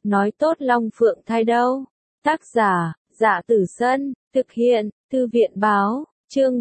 nói tốt Long Phượng thai đâu. Tác giả, Dạ Tử Sân, thực hiện, Thư viện báo, chương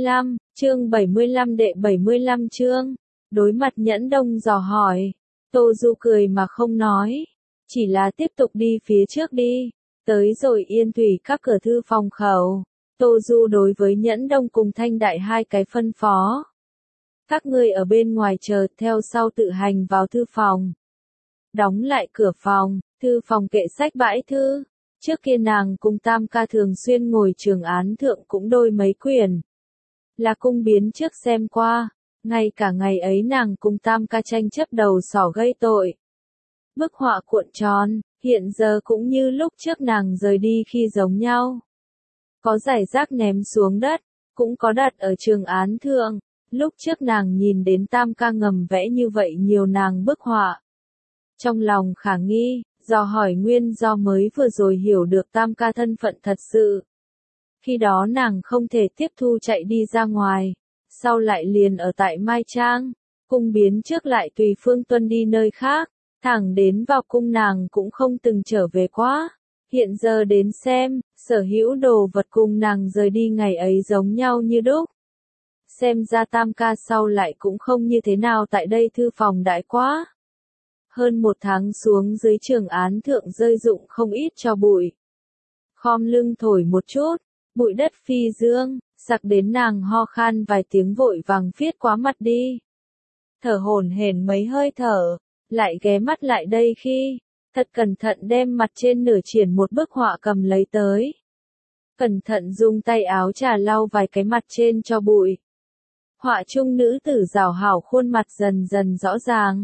75 đệ 75 chương. Đối mặt Nhẫn Đông dò hỏi, Tô Du cười mà không nói, chỉ là tiếp tục đi phía trước đi. Tới rồi Yên Thủy các cửa thư phòng khẩu, Tô Du đối với Nhẫn Đông cùng Thanh Đại hai cái phân phó. Các ngươi ở bên ngoài chờ, theo sau tự hành vào thư phòng. Đóng lại cửa phòng, thư phòng kệ sách bãi thư. Trước kia nàng cùng Tam ca thường xuyên ngồi trường án thượng cũng đôi mấy quyển. Là cung biến trước xem qua, ngay cả ngày ấy nàng cùng Tam ca tranh chấp đầu sỏ gây tội. Bức họa cuộn tròn, hiện giờ cũng như lúc trước nàng rời đi khi giống nhau. Có giải rác ném xuống đất, cũng có đặt ở trường án thượng. Lúc trước nàng nhìn đến Tam ca ngầm vẽ như vậy nhiều nàng bức họa. Trong lòng khả nghi, dò hỏi nguyên do mới vừa rồi hiểu được Tam ca thân phận thật sự. Khi đó nàng không thể tiếp thu chạy đi ra ngoài, sau lại liền ở tại Mai Trang, cung biến trước lại tùy Phương Tuân đi nơi khác, thẳng đến vào cung nàng cũng không từng trở về quá. Hiện giờ đến xem, sở hữu đồ vật cùng nàng rời đi ngày ấy giống nhau như đúc. Xem ra Tam ca sau lại cũng không như thế nào tại đây thư phòng đại quá. Hơn một tháng xuống dưới trường án thượng rơi rụng không ít cho bụi. Khom lưng thổi một chút, bụi đất phi dương, sặc đến nàng ho khan vài tiếng vội vàng viết quá mặt đi. Thở hổn hển mấy hơi thở, lại ghé mắt lại đây khi, thật cẩn thận đem mặt trên nửa triển một bức họa cầm lấy tới. Cẩn thận dùng tay áo trà lau vài cái mặt trên cho bụi. Họa trung nữ tử rảo hảo khuôn mặt dần dần rõ ràng.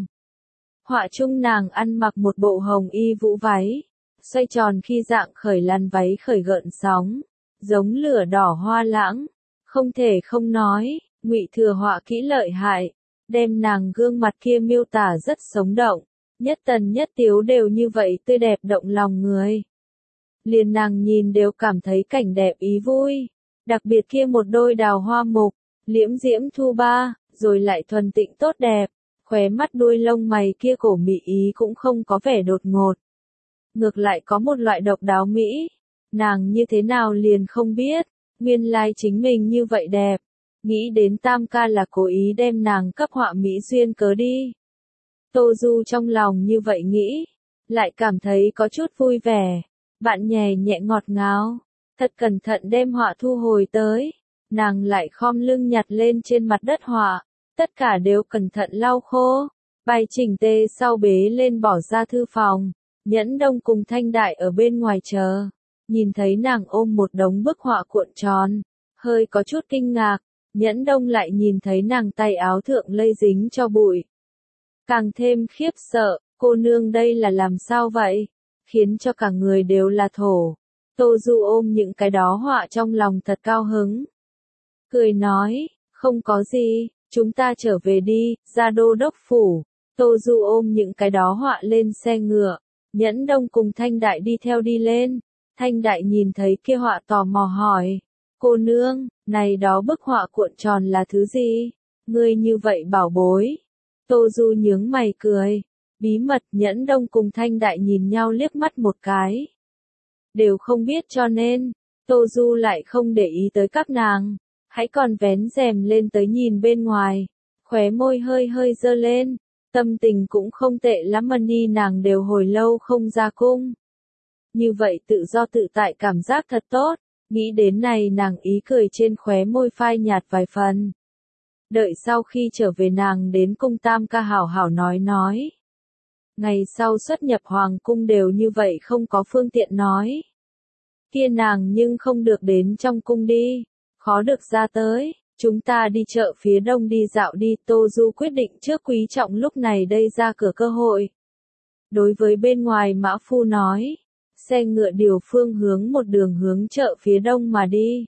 Họa trung nàng ăn mặc một bộ hồng y vũ váy, xoay tròn khi dạng khởi làn váy khởi gợn sóng, giống lửa đỏ hoa lãng, không thể không nói, Ngụy Thừa họa kỹ lợi hại, đem nàng gương mặt kia miêu tả rất sống động, nhất tần nhất tiếu đều như vậy tươi đẹp động lòng người. Liền nàng nhìn đều cảm thấy cảnh đẹp ý vui, đặc biệt kia một đôi đào hoa mục, liễm diễm thu ba, rồi lại thuần tịnh tốt đẹp. Khóe mắt đuôi lông mày kia cổ mị ý cũng không có vẻ đột ngột. Ngược lại có một loại độc đáo mỹ. Nàng như thế nào liền không biết, nguyên lai chính mình như vậy đẹp. Nghĩ đến Tam ca là cố ý đem nàng cấp họa mỹ duyên cớ đi. Tô Du trong lòng như vậy nghĩ, lại cảm thấy có chút vui vẻ. Bạn nhẹ nhẹ ngọt ngào, thật cẩn thận đem họa thu hồi tới. Nàng lại khom lưng nhặt lên trên mặt đất họa. Tất cả đều cẩn thận lau khô, bày chỉnh tề sau bế lên bỏ ra thư phòng. Nhẫn Đông cùng Thanh Đại ở bên ngoài chờ, nhìn thấy nàng ôm một đống bức họa cuộn tròn, hơi có chút kinh ngạc. Nhẫn Đông lại nhìn thấy nàng tay áo thượng lây dính cho bụi, càng thêm khiếp sợ. Cô nương đây là làm sao vậy, khiến cho cả người đều là thổ. Tô Du ôm những cái đó họa trong lòng thật cao hứng, cười nói, không có gì. Chúng ta trở về đi, ra đô đốc phủ. Tô Du ôm những cái đó họa lên xe ngựa. Nhẫn Đông cùng Thanh Đại đi theo đi lên. Thanh Đại nhìn thấy kia họa tò mò hỏi. Cô nương, này đó bức họa cuộn tròn là thứ gì? Ngươi như vậy bảo bối. Tô Du nhướng mày cười. Bí mật. Nhẫn Đông cùng Thanh Đại nhìn nhau liếc mắt một cái. Đều không biết cho nên, Tô Du lại không để ý tới các nàng. Hãy còn vén rèm lên tới nhìn bên ngoài, khóe môi hơi hơi dơ lên, tâm tình cũng không tệ lắm mà đi nàng đều hồi lâu không ra cung. Như vậy tự do tự tại cảm giác thật tốt, nghĩ đến này nàng ý cười trên khóe môi phai nhạt vài phần. Đợi sau khi trở về nàng đến cung Tam ca hảo hảo nói. Ngày sau xuất nhập hoàng cung đều như vậy không có phương tiện nói. Kia nàng nhưng không được đến trong cung đi. Khó được ra tới, chúng ta đi chợ phía đông đi dạo đi. Tô Du quyết định trước quý trọng lúc này đây ra cửa cơ hội. Đối với bên ngoài mã phu nói, xe ngựa điều phương hướng một đường hướng chợ phía đông mà đi.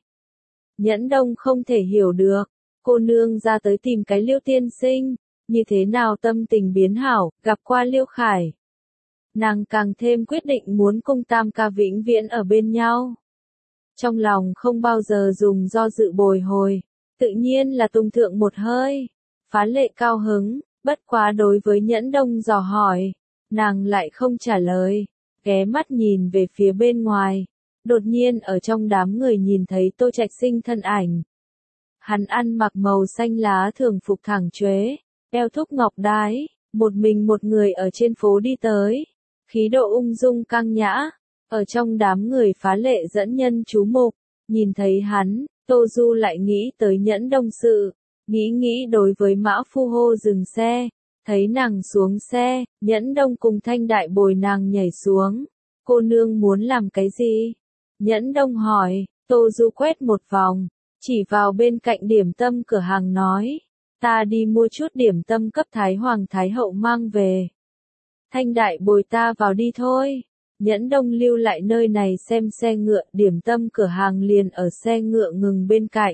Nhẫn Đông không thể hiểu được, cô nương ra tới tìm cái Liêu tiên sinh, như thế nào tâm tình biến hảo, gặp qua Liêu Khải. Nàng càng thêm quyết định muốn cùng Tam ca vĩnh viễn ở bên nhau. Trong lòng không bao giờ dùng do dự bồi hồi, tự nhiên là tung thượng một hơi, phá lệ cao hứng. Bất quá đối với Nhẫn Đông dò hỏi, nàng lại không trả lời, ghé mắt nhìn về phía bên ngoài. Đột nhiên ở trong đám người nhìn thấy Tô Trạch Sinh thân ảnh. Hắn ăn mặc màu xanh lá thường phục thẳng chuế, eo thúc ngọc đái, một mình một người ở trên phố đi tới. Khí độ ung dung căng nhã, ở trong đám người phá lệ dẫn nhân chú mục. Nhìn thấy hắn, Tô Du lại nghĩ tới Nhẫn Đông sự. Nghĩ đối với Mã Phu hô dừng xe. Thấy nàng xuống xe, Nhẫn Đông cùng Thanh Đại bồi nàng nhảy xuống. Cô nương muốn làm cái gì? Nhẫn Đông hỏi. Tô Du quét một vòng, chỉ vào bên cạnh điểm tâm cửa hàng nói. Ta đi mua chút điểm tâm cấp Thái Hoàng Thái Hậu mang về. Thanh Đại bồi ta vào đi thôi. Nhẫn Đông lưu lại nơi này xem xe ngựa, điểm tâm cửa hàng liền ở xe ngựa ngừng bên cạnh.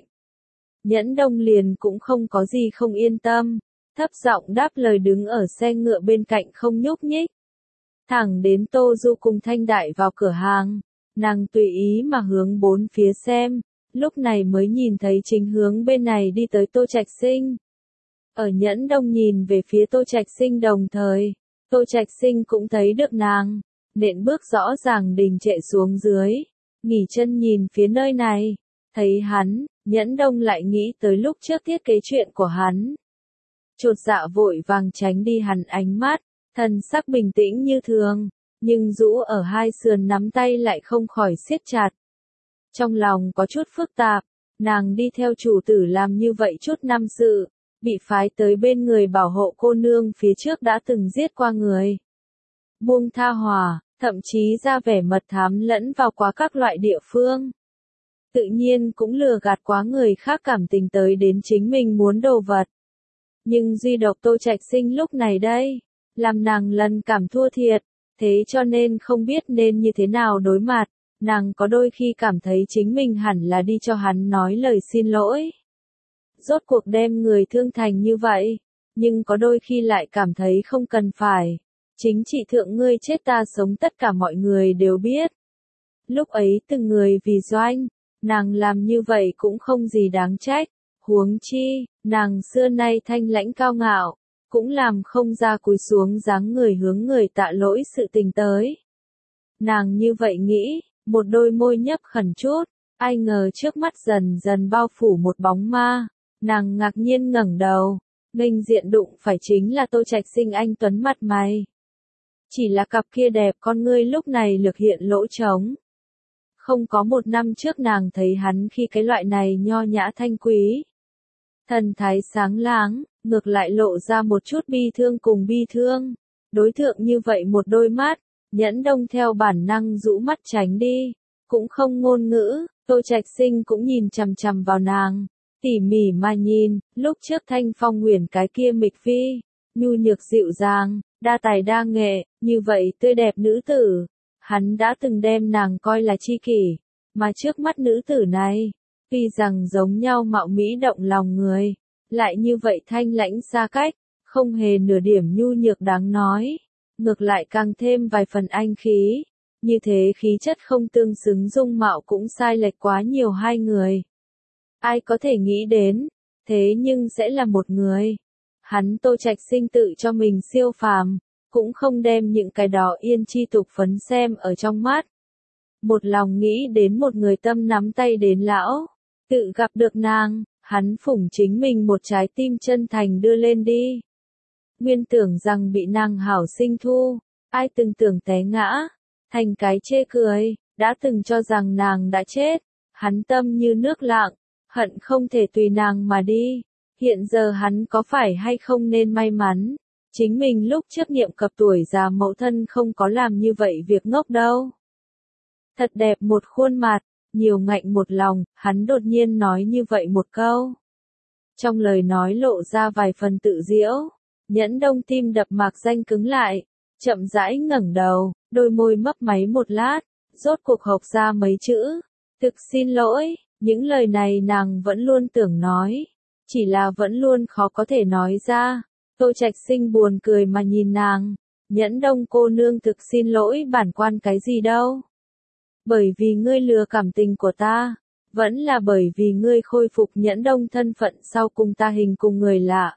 Nhẫn Đông liền cũng không có gì không yên tâm, thấp giọng đáp lời đứng ở xe ngựa bên cạnh không nhúc nhích. Thẳng đến Tô Du cùng Thanh Đại vào cửa hàng, nàng tùy ý mà hướng bốn phía xem, lúc này mới nhìn thấy chính hướng bên này đi tới Tô Trạch Sinh. Ở Nhẫn Đông nhìn về phía Tô Trạch Sinh đồng thời, Tô Trạch Sinh cũng thấy được nàng, nện bước rõ ràng đình trệ xuống dưới, nghỉ chân nhìn phía nơi này, thấy hắn, Nhẫn Đông lại nghĩ tới lúc trước thiết kế chuyện của hắn. Chột dạ vội vàng tránh đi hắn ánh mắt, thần sắc bình tĩnh như thường, nhưng rũ ở hai sườn nắm tay lại không khỏi siết chặt. Trong lòng có chút phức tạp, nàng đi theo chủ tử làm như vậy chút năm sự, bị phái tới bên người bảo hộ cô nương phía trước đã từng giết qua người. Buông tha hòa, thậm chí ra vẻ mật thám lẫn vào quá các loại địa phương. Tự nhiên cũng lừa gạt quá người khác cảm tình tới đến chính mình muốn đồ vật. Nhưng duy độc Tô Trạch Sinh lúc này đây, làm nàng lần cảm thua thiệt, thế cho nên không biết nên như thế nào đối mặt, nàng có đôi khi cảm thấy chính mình hẳn là đi cho hắn nói lời xin lỗi. Rốt cuộc đem người thương thành như vậy, nhưng có đôi khi lại cảm thấy không cần phải. Chính trị thượng ngươi chết ta sống tất cả mọi người đều biết. Lúc ấy từng người vì doanh, nàng làm như vậy cũng không gì đáng trách, huống chi, nàng xưa nay thanh lãnh cao ngạo, cũng làm không ra cúi xuống dáng người hướng người tạ lỗi sự tình tới. Nàng như vậy nghĩ, một đôi môi nhấp khẩn chút, ai ngờ trước mắt dần dần bao phủ một bóng ma, nàng ngạc nhiên ngẩng đầu, nghênh diện đụng phải chính là Tô Trạch Sinh anh tuấn mặt mày. Chỉ là cặp kia đẹp con ngươi lúc này lực hiện lỗ trống. Không có một năm trước nàng thấy hắn khi cái loại này nho nhã thanh quý. Thần thái sáng láng, ngược lại lộ ra một chút bi thương cùng bi thương. Đối tượng như vậy một đôi mắt, Nhẫn Đông theo bản năng rũ mắt tránh đi. Cũng không ngôn ngữ, Tô Trạch Sinh cũng nhìn chằm chằm vào nàng. Tỉ mỉ mà nhìn, lúc trước Thanh Phong Huyền cái kia mịch phi, nhu nhược dịu dàng, đa tài đa nghệ, như vậy tươi đẹp nữ tử. Hắn đã từng đem nàng coi là chi kỷ, mà trước mắt nữ tử này, tuy rằng giống nhau mạo mỹ động lòng người, lại như vậy thanh lãnh xa cách, không hề nửa điểm nhu nhược đáng nói, ngược lại càng thêm vài phần anh khí, như thế khí chất không tương xứng dung mạo cũng sai lệch quá nhiều hai người. Ai có thể nghĩ đến, thế nhưng sẽ là một người. Hắn Tô Trạch Sinh tự cho mình siêu phàm, cũng không đem những cái đó yên chi tục phấn xem ở trong mắt. Một lòng nghĩ đến một người tâm nắm tay đến lão, tự gặp được nàng, hắn phủng chính mình một trái tim chân thành đưa lên đi. Nguyên tưởng rằng bị nàng hảo sinh thu, ai từng tưởng té ngã, thành cái chê cười, đã từng cho rằng nàng đã chết, hắn tâm như nước lặng, hận không thể tùy nàng mà đi. Hiện giờ hắn có phải hay không nên may mắn, chính mình lúc trước niệm cập tuổi già mẫu thân không có làm như vậy việc ngốc đâu. Thật đẹp một khuôn mặt, nhiều ngạnh một lòng, hắn đột nhiên nói như vậy một câu. Trong lời nói lộ ra vài phần tự diễu, Nhẫn Đông tim đập mạc danh cứng lại, chậm rãi ngẩng đầu, đôi môi mấp máy một lát, rốt cuộc hộc ra mấy chữ, thực xin lỗi, những lời này nàng vẫn luôn tưởng nói, chỉ là vẫn luôn khó có thể nói ra. Tô Trạch Sinh buồn cười mà nhìn nàng, Nhẫn Đông cô nương thực xin lỗi bản quan cái gì đâu. Bởi vì ngươi lừa cảm tình của ta, vẫn là bởi vì ngươi khôi phục Nhẫn Đông thân phận sau cùng ta hình cùng người lạ.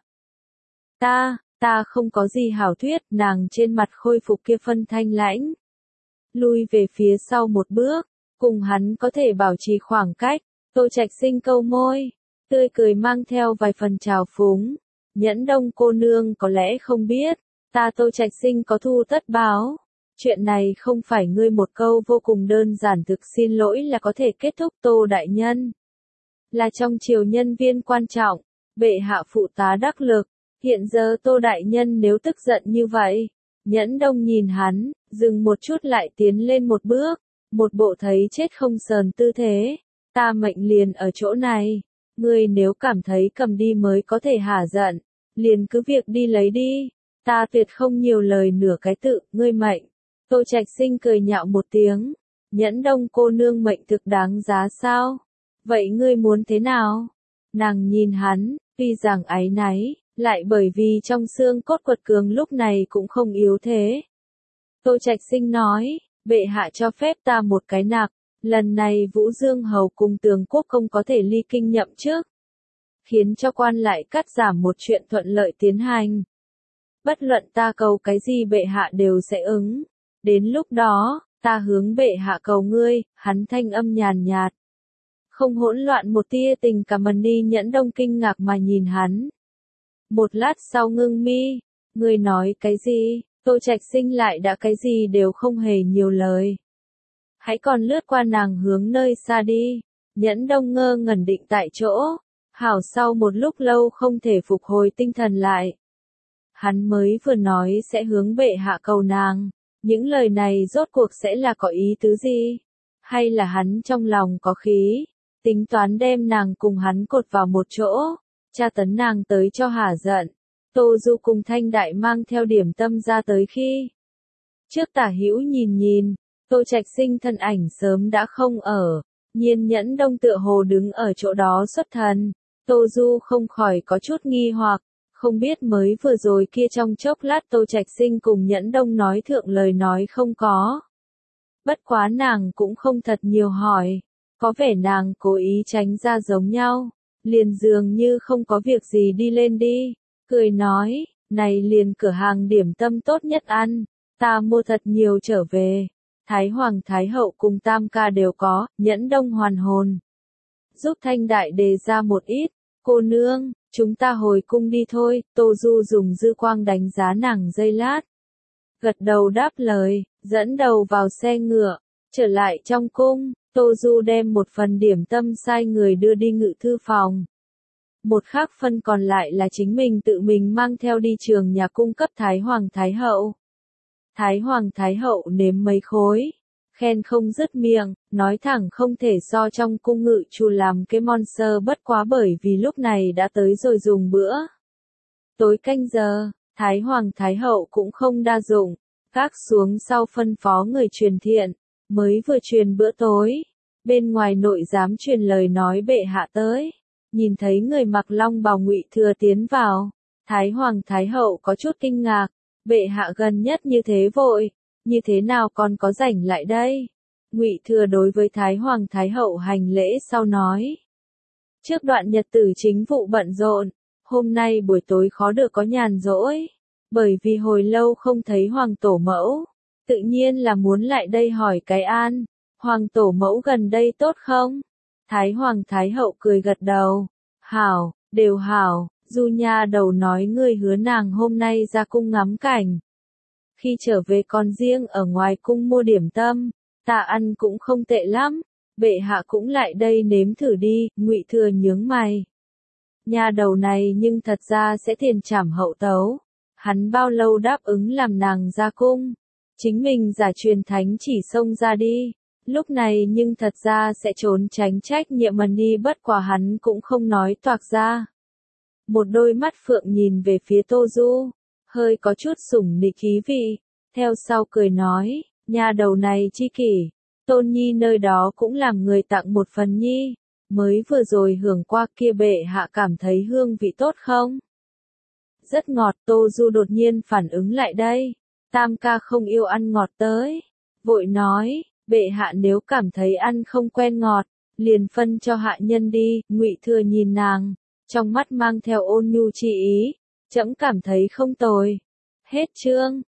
Ta không có gì hảo thuyết, nàng trên mặt khôi phục kia phân thanh lãnh. lui về phía sau một bước, cùng hắn có thể bảo trì khoảng cách. Tô Trạch Sinh câu môi, tươi cười mang theo vài phần trào phúng. Nhẫn Đông cô nương có lẽ không biết, ta Tô Trạch Sinh có thu tất báo. Chuyện này không phải ngươi một câu vô cùng đơn giản thực xin lỗi là có thể kết thúc. Tô đại nhân là trong triều nhân viên quan trọng, bệ hạ phụ tá đắc lực. Hiện giờ Tô đại nhân nếu tức giận như vậy. Nhẫn Đông nhìn hắn, dừng một chút lại tiến lên một bước, một bộ thấy chết không sờn tư thế. Ta mệnh liền ở chỗ này, ngươi nếu cảm thấy cầm đi mới có thể hả giận, liền cứ việc đi lấy đi, ta tuyệt không nhiều lời nửa cái tự, ngươi mệnh. Tô Trạch Sinh cười nhạo một tiếng, Nhẫn Đông cô nương mệnh thực đáng giá sao? Vậy ngươi muốn thế nào? Nàng nhìn hắn, tuy rằng áy náy, lại bởi vì trong xương cốt quật cường lúc này cũng không yếu thế. Tô Trạch Sinh nói, bệ hạ cho phép ta một cái nặc, lần này Vũ Dương Hầu cùng Tường Quốc Công có thể ly kinh nhậm chức, khiến cho quan lại cắt giảm một chuyện thuận lợi tiến hành. Bất luận ta cầu cái gì bệ hạ đều sẽ ứng. Đến lúc đó, ta hướng bệ hạ cầu ngươi, hắn thanh âm nhàn nhạt. Không hỗn loạn một tia tình cảm. Ni Nhẫn Đông kinh ngạc mà nhìn hắn. Một lát sau ngưng mi, ngươi nói cái gì? Tô Trạch Sinh lại đã cái gì đều không hề nhiều lời. Hãy còn lướt qua nàng hướng nơi xa đi. Nhẫn Đông ngơ ngẩn định tại chỗ. Hảo sau một lúc lâu không thể phục hồi tinh thần lại. Hắn mới vừa nói sẽ hướng bệ hạ cầu nàng. Những lời này rốt cuộc sẽ là có ý tứ gì? Hay là hắn trong lòng có khí? Tính toán đem nàng cùng hắn cột vào một chỗ. Tra tấn nàng tới cho hả giận. Tô Du cùng Thanh Đại mang theo điểm tâm ra tới khi. Trước tả hữu nhìn. Tô Trạch Sinh thân ảnh sớm đã không ở. Nhiên Nhẫn Đông tựa hồ đứng ở chỗ đó xuất thần. Tô Du không khỏi có chút nghi hoặc. Không biết mới vừa rồi kia trong chốc lát Tô Trạch Sinh cùng Nhẫn Đông nói thượng lời nói không có. Bất quá nàng cũng không thật nhiều hỏi. Có vẻ nàng cố ý tránh ra giống nhau. Liền dường như không có việc gì đi lên đi. Cười nói, này liền cửa hàng điểm tâm tốt nhất ăn. Ta mua thật nhiều trở về. Thái Hoàng Thái Hậu cùng Tam Ca đều có, Nhẫn Đông hoàn hồn. Giúp Thanh Đại đề ra một ít. Cô nương, chúng ta hồi cung đi thôi. Tô Du dùng dư quang đánh giá nàng giây lát. Gật đầu đáp lời, dẫn đầu vào xe ngựa. Trở lại trong cung, Tô Du đem một phần điểm tâm sai người đưa đi ngự thư phòng. Một khác phân còn lại là chính mình tự mình mang theo đi trường nhà cung cấp Thái Hoàng Thái Hậu. Thái Hoàng Thái Hậu nếm mấy khối, khen không dứt miệng, nói thẳng không thể so trong cung ngự chủ làm cái monster bất quá bởi vì lúc này đã tới rồi dùng bữa. Tối canh giờ, Thái Hoàng Thái Hậu cũng không đa dụng, gác xuống sau phân phó người truyền thiện, mới vừa truyền bữa tối. Bên ngoài nội giám truyền lời nói bệ hạ tới, nhìn thấy người mặc long bào Ngụy Thừa tiến vào, Thái Hoàng Thái Hậu có chút kinh ngạc, bệ hạ gần nhất như thế vội, như thế nào còn có rảnh lại đây? Ngụy Thừa đối với Thái Hoàng Thái Hậu hành lễ sau nói. Trước đoạn nhật tử chính vụ bận rộn, hôm nay buổi tối khó được có nhàn rỗi, bởi vì hồi lâu không thấy Hoàng Tổ Mẫu, tự nhiên là muốn lại đây hỏi cái an. Hoàng Tổ Mẫu gần đây tốt không? Thái Hoàng Thái Hậu cười gật đầu. Hảo, đều hảo, Du Nha đầu nói ngươi hứa nàng hôm nay ra cung ngắm cảnh. Khi trở về còn riêng ở ngoài cung mua điểm tâm, ta ăn cũng không tệ lắm, bệ hạ cũng lại đây nếm thử đi. Ngụy Thừa nhướng mày. Nha đầu này nhưng thật ra sẽ tiền trảm hậu tấu. Hắn bao lâu đáp ứng làm nàng ra cung, chính mình giả truyền thánh chỉ xông ra đi. Lúc này nhưng thật ra sẽ trốn tránh trách nhiệm đi, bất quả hắn cũng không nói toạc ra. Một đôi mắt phượng nhìn về phía Tô Du, hơi có chút sủng nịch khí vị, theo sau cười nói, nha đầu này chi kỷ, Tôn Nhi nơi đó cũng làm người tặng một phần nhi, mới vừa rồi hưởng qua kia bệ hạ cảm thấy hương vị tốt không? Rất ngọt. Tô Du đột nhiên phản ứng lại đây, Tam Ca không yêu ăn ngọt tới, vội nói, bệ hạ nếu cảm thấy ăn không quen ngọt, liền phân cho hạ nhân đi. Ngụy Thừa nhìn nàng, trong mắt mang theo ôn nhu chi ý, trẫm cảm thấy không tồi. Hết chương.